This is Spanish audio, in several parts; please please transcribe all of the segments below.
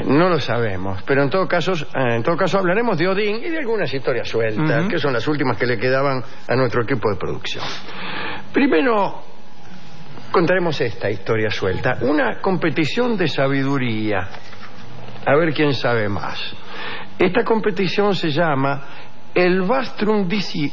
No lo sabemos, pero en todo caso hablaremos de Odín y de algunas historias sueltas, que son las últimas que le quedaban a nuestro equipo de producción. Primero contaremos esta historia suelta, una competición de sabiduría, a ver quién sabe más. Esta competición se llama el Vastrum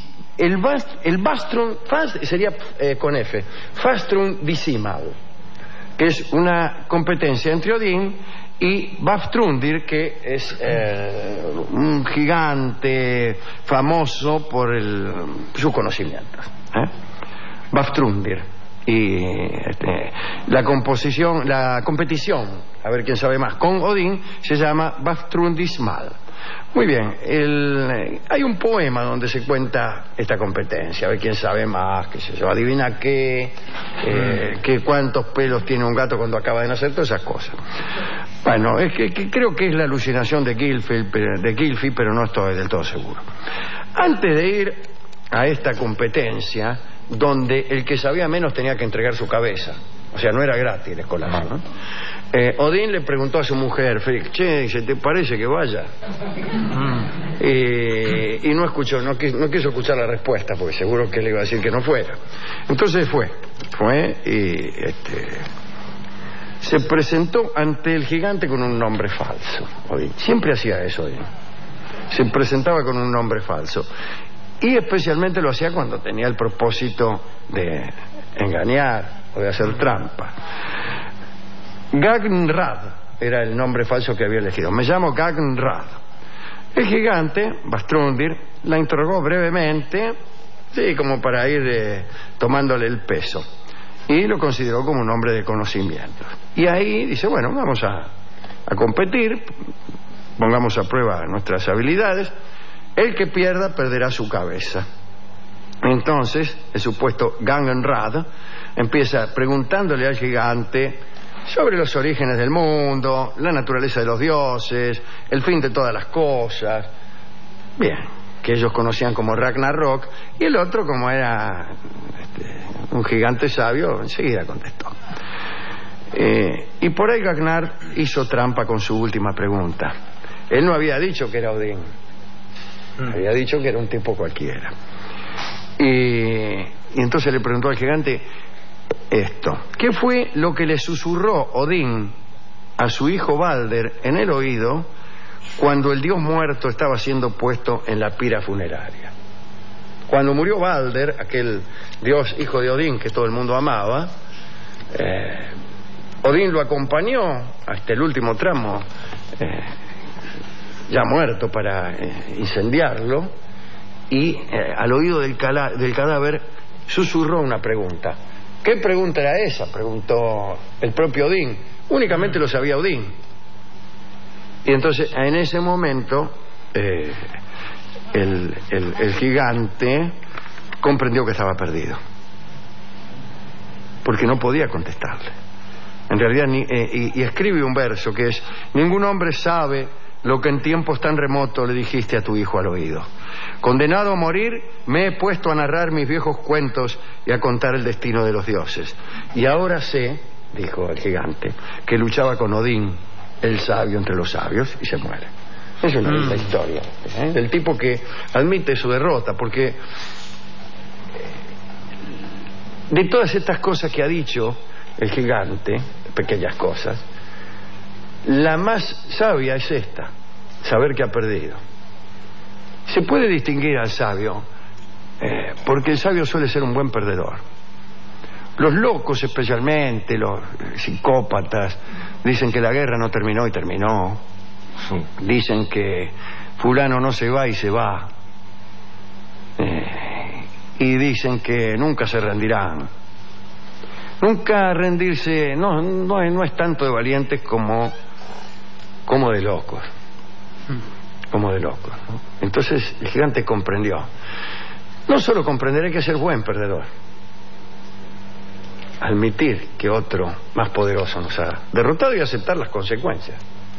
sería con F, Vastrum Decimal, que es una competencia entre Odín y Vafthrúndir, que es un gigante famoso por sus conocimientos. Vafthrúndir. Y la competición, a ver quién sabe más, con Odín se llama Vafthrúndismal. Muy bien, hay un poema donde se cuenta esta competencia, a ver quién sabe más, qué sé yo, adivina qué cuántos pelos tiene un gato cuando acaba de nacer, todas esas cosas. Bueno, es que creo que es la alucinación de Gylfi, pero no estoy del todo seguro. Antes de ir a esta competencia, donde el que sabía menos tenía que entregar su cabeza, o sea, no era gratis el escolazo, ¿no? Odín le preguntó a su mujer, Frigg, che, ¿se te parece que vaya? Y no quiso escuchar la respuesta, porque seguro que le iba a decir que no fuera. Entonces fue y se presentó ante el gigante con un nombre falso. Odín siempre hacía eso, Odín. Se presentaba con un nombre falso. Y especialmente lo hacía cuando tenía el propósito de engañar o de hacer trampa. Gagnrad era el nombre falso que había elegido. Me llamo Gagnrad. El gigante, Vafthrúndir, la interrogó brevemente, sí, como para ir tomándole el peso. Y lo consideró como un hombre de conocimiento. Y ahí dice, bueno, vamos a competir, pongamos a prueba nuestras habilidades. El que pierda perderá su cabeza. Entonces, el supuesto Gagnrad empieza preguntándole al gigante sobre los orígenes del mundo, la naturaleza de los dioses, el fin de todas las cosas. Bien, que ellos conocían como Ragnarok, y el otro, como era un gigante sabio, enseguida contestó. Y por ahí Ragnar hizo trampa con su última pregunta. Él no había dicho que era Odín. Había dicho que era un tipo cualquiera. Y entonces le preguntó al gigante esto: ¿qué fue lo que le susurró Odín a su hijo Balder en el oído cuando el dios muerto estaba siendo puesto en la pira funeraria? Cuando murió Balder, aquel dios hijo de Odín que todo el mundo amaba, Odín lo acompañó hasta el último tramo, ya muerto, para incendiarlo, y al oído del cadáver susurró una pregunta. ¿Qué pregunta era esa?, preguntó el propio Odín. Únicamente lo sabía Odín. Y entonces en ese momento el gigante comprendió que estaba perdido, porque no podía contestarle. En realidad y escribe un verso que es: ningún hombre sabe lo que en tiempos tan remotos le dijiste a tu hijo al oído. Condenado a morir, me he puesto a narrar mis viejos cuentos y a contar el destino de los dioses. Y ahora sé, dijo el gigante, que luchaba con Odín, el sabio entre los sabios, y se muere. Es una linda historia, del tipo que admite su derrota, porque de todas estas cosas que ha dicho el gigante, pequeñas cosas, la más sabia es esta: saber que ha perdido. Se puede distinguir al sabio, porque el sabio suele ser un buen perdedor. Los locos, especialmente los psicópatas, dicen que la guerra no terminó y terminó. Dicen que fulano no se va y se va. Y dicen que nunca se rendirán. Nunca rendirse no es tanto de valientes como de locos. Como de locos, ¿no? Entonces el gigante comprendió. No solo comprender, hay que ser buen perdedor. Admitir que otro más poderoso nos ha derrotado y aceptar las consecuencias.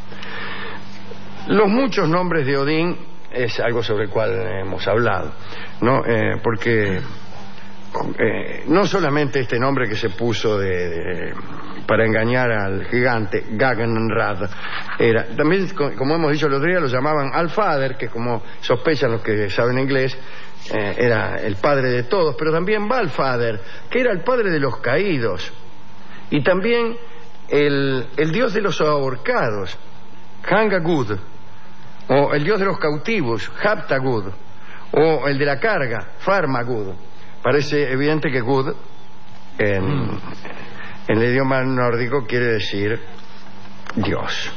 Los muchos nombres de Odín es algo sobre el cual hemos hablado, ¿no? Porque no solamente este nombre que se puso para engañar al gigante Gagnrad. También, como hemos dicho el otro día, lo llamaban Alfader, que como sospechan los que saben inglés, era el padre de todos, pero también Valfader, que era el padre de los caídos, y también el dios de los ahorcados, Hangagud, o el dios de los cautivos, Haptagud, o el de la carga, Farmagud. Parece evidente que Gud en el idioma nórdico quiere decir Dios.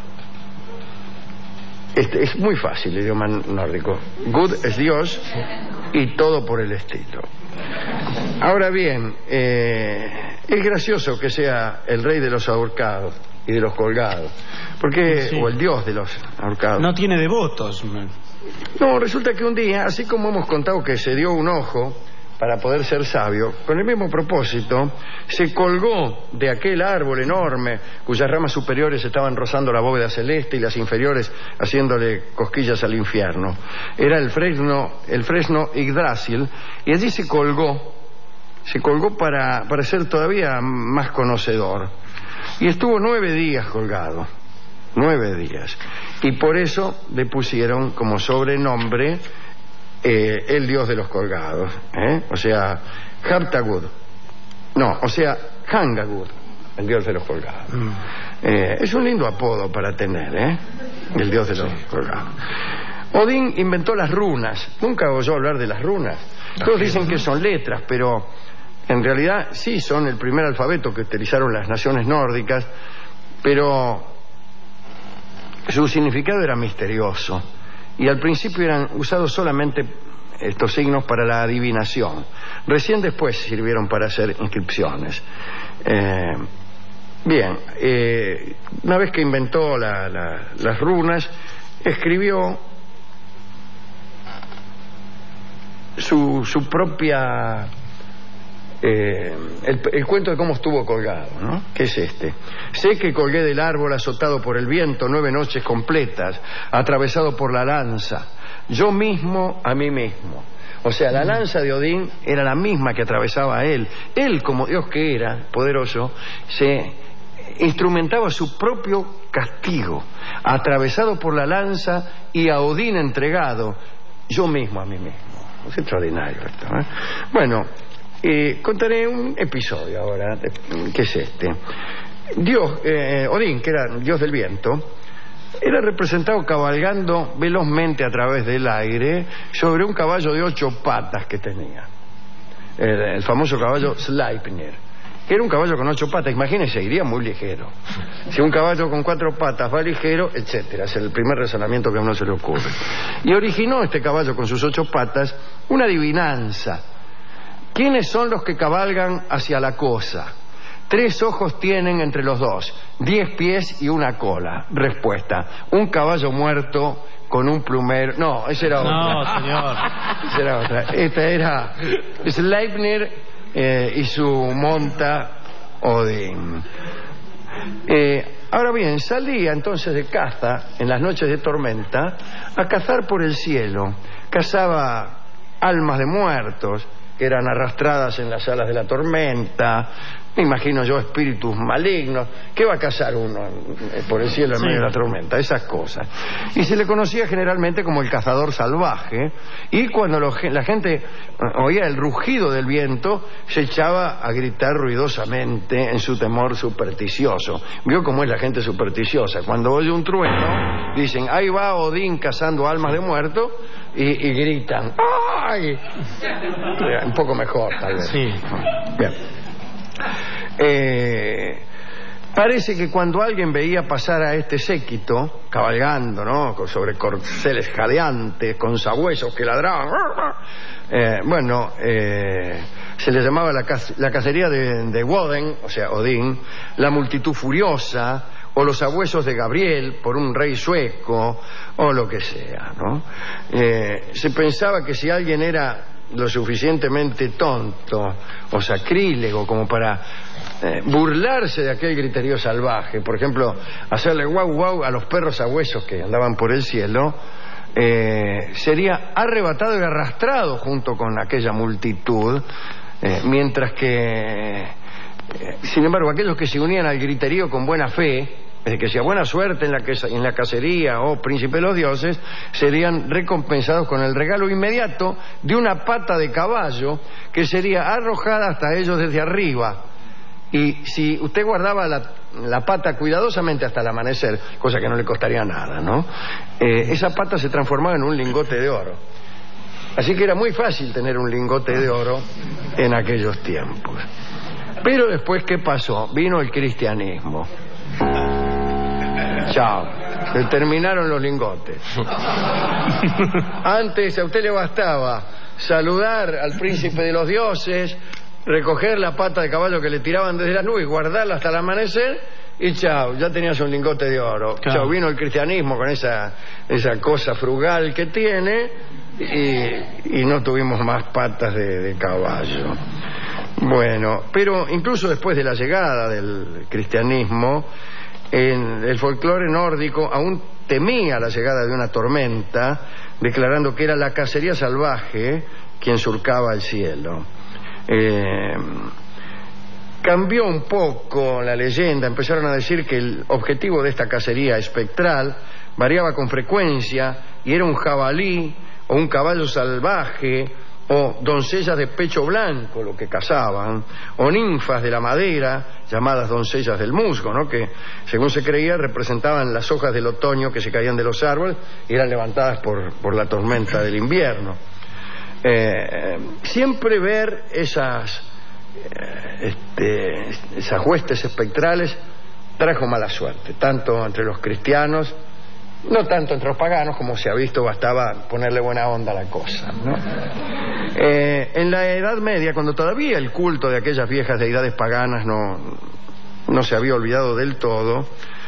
Es muy fácil el idioma nórdico. Gud es Dios y todo por el estilo. Ahora bien, es gracioso que sea el rey de los ahorcados y de los colgados, porque sí. O el dios de los ahorcados. No tiene devotos. No, resulta que un día, así como hemos contado que se dio un ojo para poder ser sabio, con el mismo propósito se colgó de aquel árbol enorme cuyas ramas superiores estaban rozando la bóveda celeste y las inferiores haciéndole cosquillas al infierno. Era el fresno Yggdrasil, y allí se colgó para ser todavía más conocedor, y estuvo 9 días colgado, 9 días, y por eso le pusieron como sobrenombre el dios de los colgados, o sea, Haptagud, Hangagud, el dios de los colgados. Es un lindo apodo para tener, el dios de los colgados. Odín inventó las runas. Nunca oyó hablar de las runas. Todos dicen que son letras, pero en realidad sí son el primer alfabeto que utilizaron las naciones nórdicas, pero su significado era misterioso. Y al principio eran usados solamente estos signos para la adivinación. Recién después sirvieron para hacer inscripciones. Una vez que inventó las runas, escribió su propia... el cuento de cómo estuvo colgado, ¿no? Que es este: sé que colgué del árbol azotado por el viento 9 noches completas, atravesado por la lanza, yo mismo a mí mismo. O sea, la lanza de Odín era la misma que atravesaba a él. Él, como Dios que era, poderoso, se instrumentaba su propio castigo, atravesado por la lanza y a Odín entregado, yo mismo a mí mismo. Es extraordinario esto, ¿eh? Bueno, contaré un episodio ahora, que es este. Odín, que era dios del viento, era representado cabalgando velozmente a través del aire sobre un caballo de 8 patas que tenía, el famoso caballo Sleipnir, que era un caballo con 8 patas. Imagínense, iría muy ligero. Si un caballo con 4 patas va ligero, etcétera. Es el primer razonamiento que a uno se le ocurre. Y originó este caballo con sus 8 patas una adivinanza. ¿Quiénes son los que cabalgan hacia la cosa? 3 ojos tienen entre los dos, 10 pies y una cola. Respuesta: un caballo muerto con un plumero. No, esa era otra. No, señor. Esa era otra. Esta era Sleipnir y su monta Odín. Ahora bien, salía entonces de caza en las noches de tormenta a cazar por el cielo. Cazaba almas de muertos que eran arrastradas en las alas de la tormenta. Me imagino yo espíritus malignos. ¿Qué va a cazar uno por el cielo en medio de la tormenta? Esas cosas. Y se le conocía generalmente como el cazador salvaje. Y cuando la gente oía el rugido del viento, se echaba a gritar ruidosamente en su temor supersticioso. ¿Vio cómo es la gente supersticiosa? Cuando oye un trueno, dicen: ahí va Odín cazando almas de muertos, y gritan: ¡ay! Un poco mejor, tal vez. Sí. Bien. Parece que cuando alguien veía pasar a este séquito cabalgando, ¿no?, sobre corceles jadeantes, con sabuesos que ladraban, se le llamaba la cacería de Woden, o sea, Odín, la multitud furiosa, o los sabuesos de Gabriel por un rey sueco, o lo que sea, ¿no? Se pensaba que si alguien era lo suficientemente tonto o sacrílego como para burlarse de aquel griterío salvaje, por ejemplo, hacerle guau guau a los perros sabuesos que andaban por el cielo, sería arrebatado y arrastrado junto con aquella multitud, mientras que Sin embargo, aquellos que se unían al griterío con buena fe, es decir, que sea buena suerte en la cacería o príncipe de los dioses, serían recompensados con el regalo inmediato de una pata de caballo que sería arrojada hasta ellos desde arriba. Y si usted guardaba la pata cuidadosamente hasta el amanecer, cosa que no le costaría nada, ¿no? Esa pata se transformaba en un lingote de oro. Así que era muy fácil tener un lingote de oro en aquellos tiempos. Pero después, ¿qué pasó? Vino el cristianismo. Chao. Se terminaron los lingotes. Antes a usted le bastaba saludar al príncipe de los dioses, recoger la pata de caballo que le tiraban desde las nubes, guardarla hasta el amanecer y chao, ya tenías un lingote de oro. Claro. Chao, vino el cristianismo con esa cosa frugal que tiene y no tuvimos más patas de caballo. Bueno, pero incluso después de la llegada del cristianismo, el folclore nórdico aún temía la llegada de una tormenta, declarando que era la cacería salvaje quien surcaba el cielo. Cambió un poco la leyenda, empezaron a decir que el objetivo de esta cacería espectral variaba con frecuencia y era un jabalí o un caballo salvaje o doncellas de pecho blanco lo que cazaban, o ninfas de la madera llamadas doncellas del musgo, ¿no? Que según se creía representaban las hojas del otoño que se caían de los árboles y eran levantadas por la tormenta del invierno. Siempre ver esas huestes espectrales trajo mala suerte, tanto entre los cristianos, no tanto entre los paganos, como se ha visto, bastaba ponerle buena onda a la cosa, ¿no? En la Edad Media, cuando todavía el culto de aquellas viejas deidades paganas no se había olvidado del todo,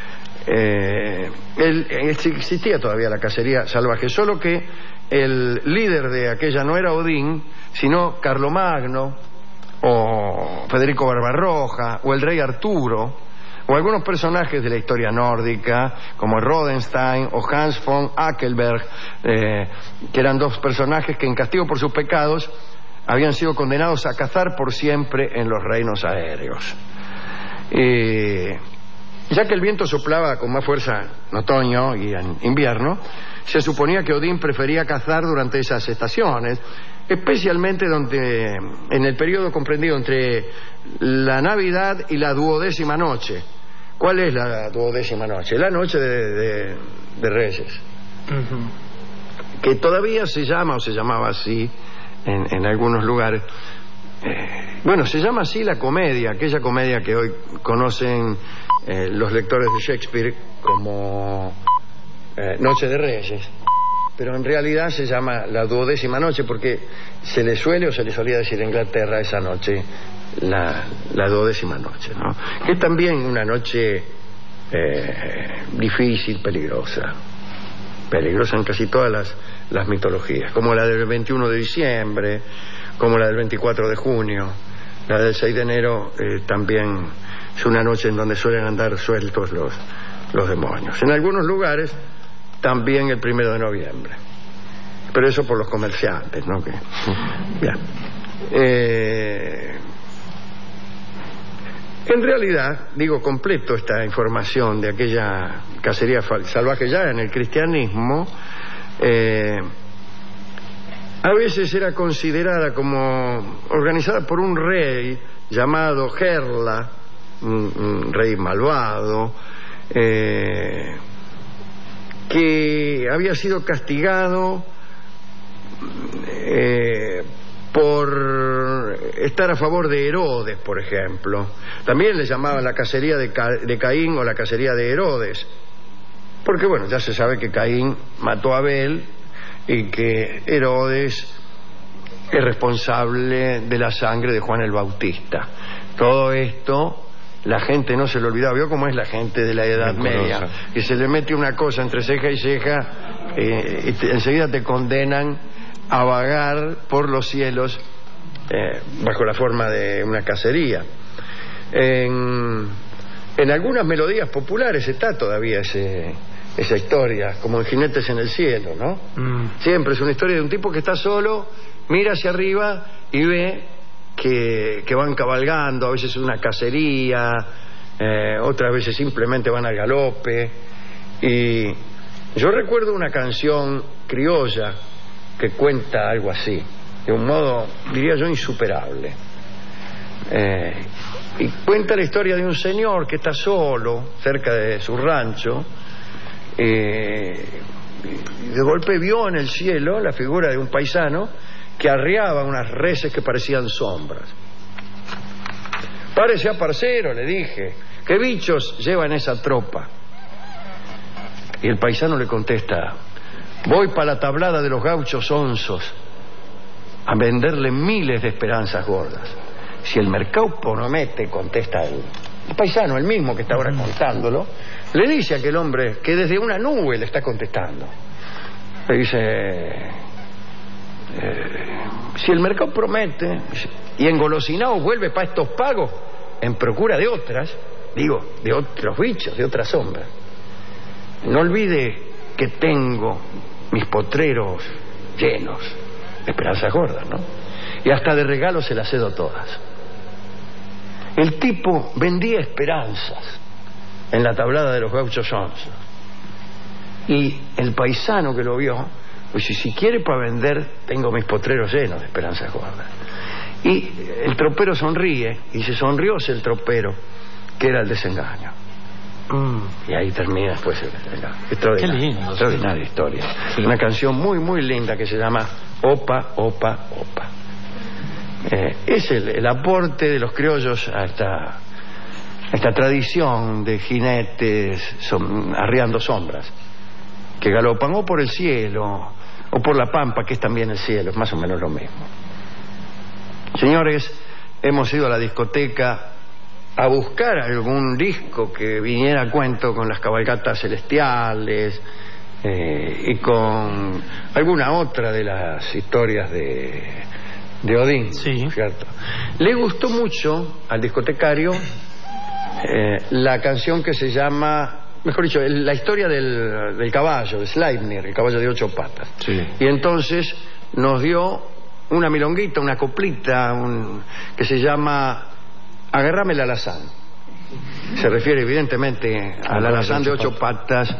existía todavía la cacería salvaje, solo que el líder de aquella no era Odín, sino Carlomagno, o Federico Barbarroja, o el rey Arturo, o algunos personajes de la historia nórdica, como Rodenstein o Hans von Ackelberg, que eran dos personajes que en castigo por sus pecados habían sido condenados a cazar por siempre en los reinos aéreos. Ya que el viento soplaba con más fuerza en otoño y en invierno, se suponía que Odín prefería cazar durante esas estaciones, especialmente en el periodo comprendido entre la Navidad y la 12ª noche. ¿Cuál es la 12ª noche? La noche de Reyes. Uh-huh. Que todavía se llama, o se llamaba así en algunos lugares. Bueno, se llama así la comedia, aquella comedia que hoy conocen los lectores de Shakespeare como Noche de Reyes. Pero en realidad se llama la 12ª noche porque se le suele o se le solía decir en Inglaterra esa noche la 12ª noche, ¿no? Que es también una noche difícil, peligrosa en casi todas las mitologías, como la del 21 de diciembre, como la del 24 de junio, la del 6 de enero también es una noche en donde suelen andar sueltos los demonios. En algunos lugares también el 1 de noviembre, pero eso por los comerciantes, ¿no? Bien. En realidad, completo esta información de aquella cacería salvaje ya en el cristianismo, a veces era considerada como organizada por un rey llamado Gerla, un rey malvado, que había sido castigado por estar a favor de Herodes, por ejemplo. También le llamaban la cacería de Caín o la cacería de Herodes, porque bueno, ya se sabe que Caín mató a Abel y que Herodes es responsable de la sangre de Juan el Bautista. Todo esto la gente no se lo olvidaba. ¿Vio cómo es la gente de la Edad Media? Que se le mete una cosa entre ceja y ceja y enseguida te condenan a vagar por los cielos bajo la forma de una cacería. En algunas melodías populares está todavía esa historia, como en Jinetes en el cielo, ¿no? Siempre es una historia de un tipo que está solo, mira hacia arriba y ve que van cabalgando, a veces una cacería, otras veces simplemente van al galope. Y yo recuerdo una canción criolla que cuenta algo así, de un modo, diría yo, insuperable. Y cuenta la historia de un señor que está solo cerca de su rancho, y de golpe vio en el cielo la figura de un paisano que arriaba unas reses que parecían sombras. Párese, parcero, le dije, ¿qué bichos llevan esa tropa? Y el paisano le contesta: voy para la tablada de los gauchos onzos a venderle miles de esperanzas gordas. Si el mercado promete, contesta el paisano, el mismo que está ahora contándolo, le dice a aquel hombre que desde una nube le está contestando. Le dice: si el mercado promete y engolosinado vuelve para estos pagos en procura de otras, digo, de otros bichos, de otras sombras, no olvide que tengo mis potreros llenos de esperanzas gordas, ¿no? Y hasta de regalos se las cedo todas. El tipo vendía esperanzas en la tablada de los gauchos onzos. Y el paisano que lo vio, pues si quiere para vender, tengo mis potreros llenos de esperanzas gordas. Y el tropero sonríe, y se sonrióse el tropero, que era el desengaño. Y ahí termina después el desengaño. Extraordinaria historia. Sí. Una canción muy, muy linda que se llama Opa, Opa, Opa. Es el aporte de los criollos a esta tradición de jinetes arriando sombras que galopan o por el cielo o por la pampa, que es también el cielo, es más o menos lo mismo. Señores, hemos ido a la discoteca a buscar algún disco que viniera a cuento con las cabalgatas celestiales y con alguna otra de las historias de Odín, sí, ¿cierto? Le gustó mucho al discotecario la canción que se llama, mejor dicho, la historia del caballo, de Sleipnir, el caballo de 8 patas. Sí. Y entonces nos dio una milonguita, una coplita, que se llama Agarrame el alazán. Se refiere evidentemente al alazán de 8 patas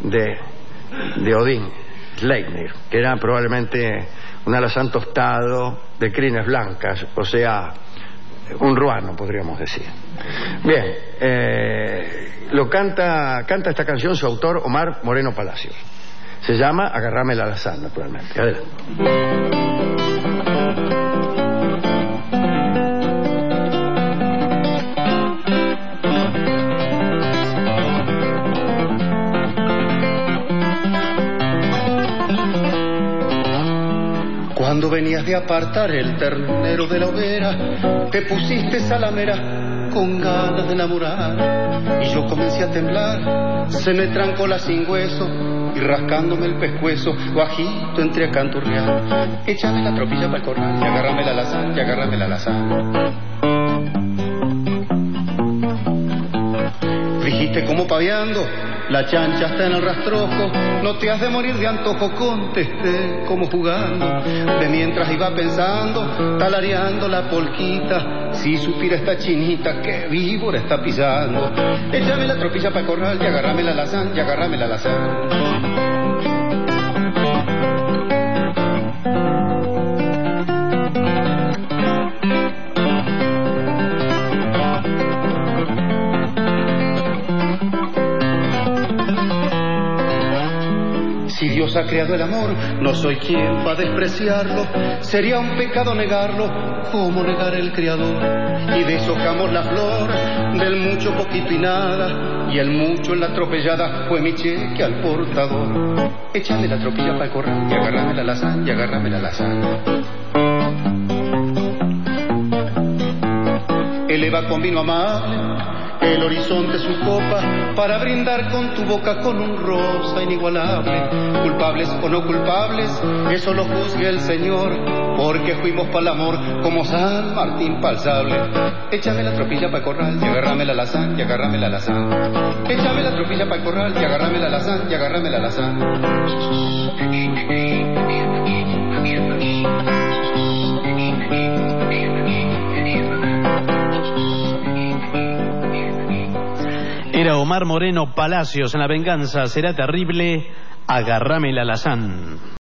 de Odín, Sleipnir, que era probablemente un alazán tostado de crines blancas, o sea, un ruano, podríamos decir. Bien, lo canta esta canción su autor, Omar Moreno Palacios. Se llama Agarrame el alazán, naturalmente. Adelante. Cuando venías de apartar el ternero de la hoguera, te pusiste salamera con ganas de enamorar. Y yo comencé a temblar, se me trancó la sin hueso, y rascándome el pescuezo, bajito entré a canturrear. Échame la tropilla para el corral, y agárrame la alazán, y agárrame la alazán. Dijiste como paveando, la chancha está en el rastrojo, no te has de morir de antojo, contesté como jugando. De mientras iba pensando, talareando la polquita, si supiera esta chinita que víbora está pisando. Échame la tropilla para el corral, y agárrame la alazán, y agárrame la alazán. Si Dios ha creado el amor, no soy quien va a despreciarlo. Sería un pecado negarlo, como negar el Creador. Y deshojamos la flor del mucho, poquito y nada, y el mucho en la atropellada fue mi cheque al portador. Échame la tropilla para el corral, y agárrame la alazán, y agárrame la alazán. Eleva con vino amable el horizonte su copa, para brindar con tu boca con un rosa inigualable. Culpables o no culpables, eso lo juzgue el Señor, porque fuimos para el amor como San Martín pa'l sable. Échame la tropilla para el corral, y agárrame la alazán, y agárrame la alazán. Échame la tropilla para el corral, y agárrame la alazán, y agárrame la alazán. Era Omar Moreno Palacios en La venganza será terrible. Agarrame el alazán.